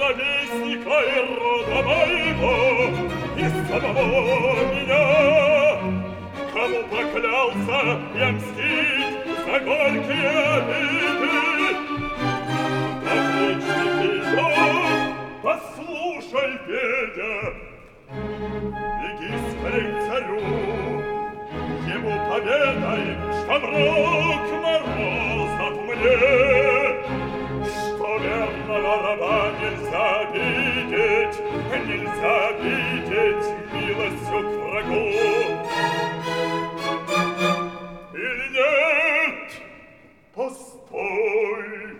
ровесника и рода моего, и самого меня. Кому поклялся я мстить за горькие обиды? Добречный Федор, послушай, Федя, беги скорей к царю, ему поведай, что мрак морозов мне, что верного раба нельзя видеть милостью к врагу. Или нет? Постой!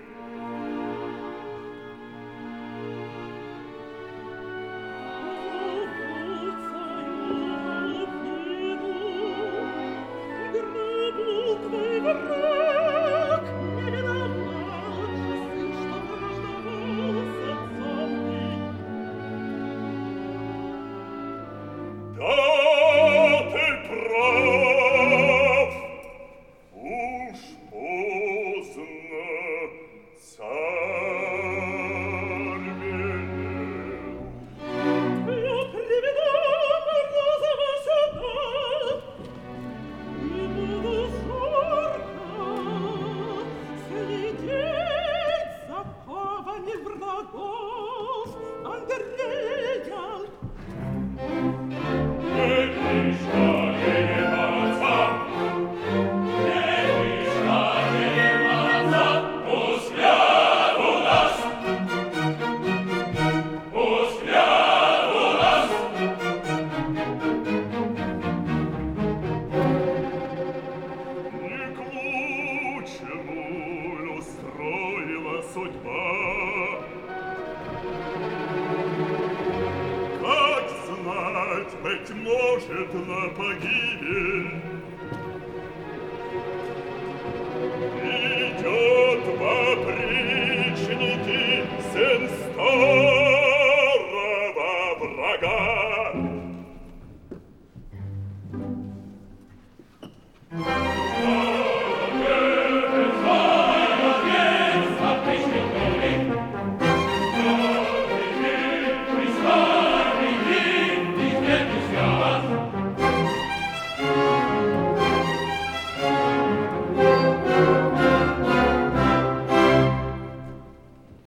Быть может, на погибель